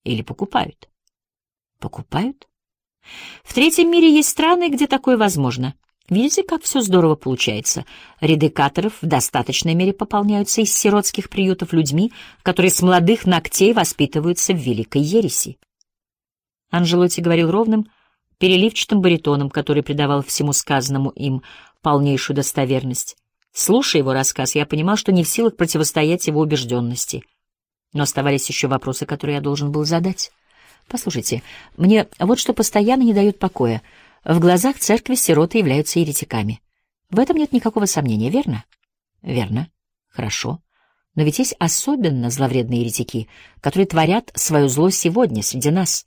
Или покупают? Покупают? В третьем мире есть страны, где такое возможно. Видите, как все здорово получается? Ряды каторов в достаточной мере пополняются из сиротских приютов людьми, которые с молодых ногтей воспитываются в великой ереси. Анжелотти говорил ровным, переливчатым баритоном, который придавал всему сказанному им полнейшую достоверность. Слушая его рассказ, я понимал, что не в силах противостоять его убежденности. Но оставались еще вопросы, которые я должен был задать. Послушайте, мне вот что постоянно не дает покоя. В глазах церкви сироты являются еретиками. В этом нет никакого сомнения, верно? Верно. Хорошо. Но ведь есть особенно зловредные еретики, которые творят свое зло сегодня среди нас.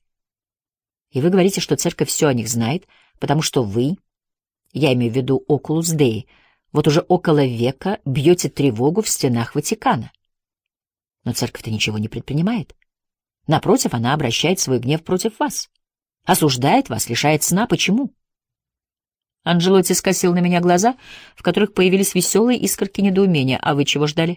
И вы говорите, что церковь все о них знает, потому что вы, я имею в виду Окулус Деи, вот уже около века бьете тревогу в стенах Ватикана. Но церковь-то ничего не предпринимает. Напротив, она обращает свой гнев против вас. Осуждает вас, лишает сна. Почему? Анжелотти скосил на меня глаза, в которых появились веселые искорки недоумения. А вы чего ждали?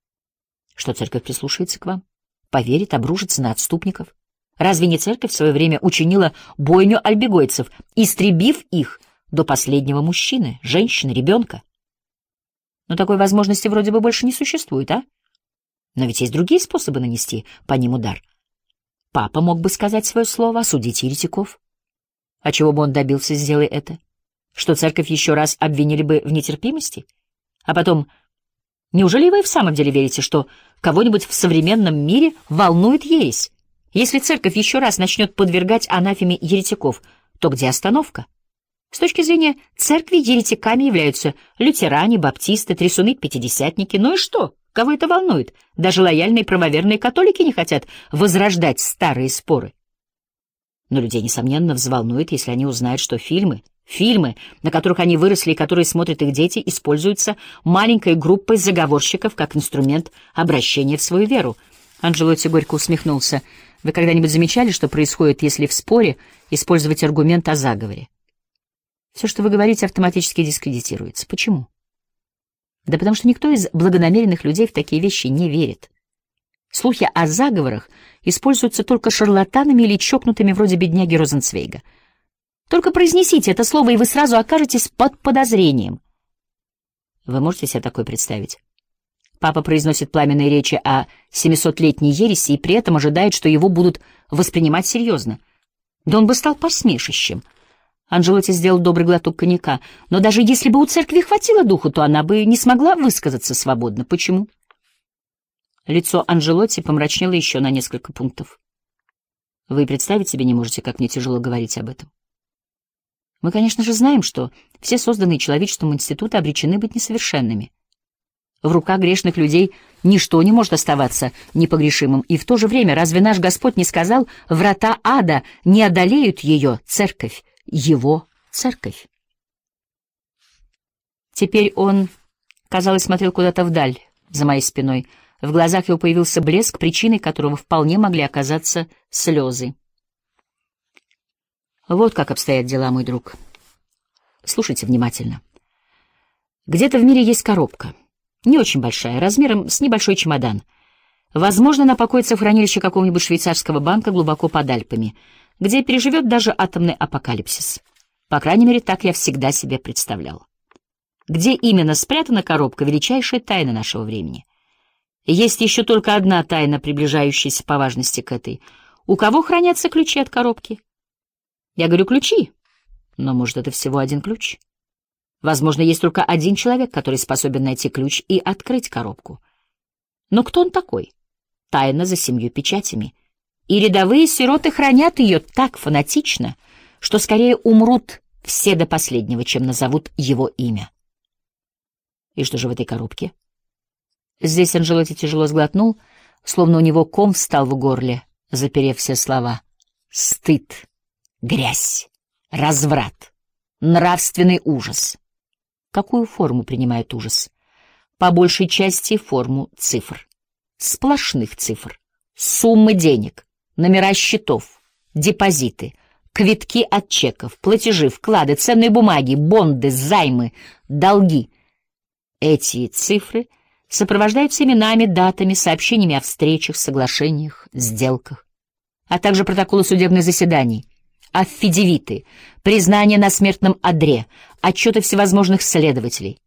Что церковь прислушается к вам? Поверит, обрушится на отступников? Разве не церковь в свое время учинила бойню альбегойцев, истребив их до последнего мужчины, женщины, ребенка? Но такой возможности вроде бы больше не существует, а? Но ведь есть другие способы нанести по ним удар. Папа мог бы сказать свое слово, осудить еретиков. А чего бы он добился, сделай это? Что церковь еще раз обвинили бы в нетерпимости? А потом, неужели вы в самом деле верите, что кого-нибудь в современном мире волнует ересь? Если церковь еще раз начнет подвергать анафеме еретиков, то где остановка? С точки зрения церкви еретиками являются лютеране, баптисты, трясуны-пятидесятники. Ну и что? Кого это волнует? Даже лояльные правоверные католики не хотят возрождать старые споры. Но людей, несомненно, взволнует, если они узнают, что фильмы, на которых они выросли и которые смотрят их дети, используются маленькой группой заговорщиков как инструмент обращения в свою веру. Анжелотти горько усмехнулся. Вы когда-нибудь замечали, что происходит, если в споре использовать аргумент о заговоре? Все, что вы говорите, автоматически дискредитируется. Почему? Да потому что никто из благонамеренных людей в такие вещи не верит. Слухи о заговорах используются только шарлатанами или чокнутыми вроде бедняги Розенцвейга. Только произнесите это слово, и вы сразу окажетесь под подозрением. Вы можете себе такое представить? Папа произносит пламенные речи о 700-летней ереси и при этом ожидает, что его будут воспринимать серьезно. Да он бы стал посмешищем. Анжелотти сделал добрый глоток коньяка. Но даже если бы у церкви хватило духу, то она бы не смогла высказаться свободно. Почему? Лицо Анжелотти помрачнело еще на несколько пунктов. Вы представить себе не можете, как мне тяжело говорить об этом. Мы, конечно же, знаем, что все созданные человечеством институты обречены быть несовершенными. В руках грешных людей ничто не может оставаться непогрешимым. И в то же время, разве наш Господь не сказал, врата ада не одолеют ее, церковь, его церковь? Теперь он, казалось, смотрел куда-то вдаль, за моей спиной. В глазах его появился блеск, причиной которого вполне могли оказаться слезы. Вот как обстоят дела, мой друг. Слушайте внимательно. Где-то в мире есть коробка. Не очень большая, размером с небольшой чемодан. Возможно, она покоится в хранилище какого-нибудь швейцарского банка глубоко под Альпами, где переживет даже атомный апокалипсис. По крайней мере, так я всегда себе представлял. Где именно спрятана коробка — величайшая тайна нашего времени. Есть еще только одна тайна, приближающаяся по важности к этой. У кого хранятся ключи от коробки? Я говорю ключи, но, может, это всего один ключ. Возможно, есть только один человек, который способен найти ключ и открыть коробку. Но кто он такой? Тайна за 7 печатями. И рядовые сироты хранят ее так фанатично, что скорее умрут все до последнего, чем назовут его имя. И что же в этой коробке? Здесь Анжелотти тяжело сглотнул, словно у него ком встал в горле, заперев все слова. Стыд, грязь, разврат, нравственный ужас. Какую форму принимает ужас? По большей части форму цифр. Сплошных цифр. Суммы денег, номера счетов, депозиты, квитки от чеков, платежи, вклады, ценные бумаги, бонды, займы, долги. Эти цифры сопровождаются именами, датами, сообщениями о встречах, соглашениях, сделках. а также протоколы судебных заседаний, аффидевиты, признания на смертном одре, отчеты всевозможных следователей.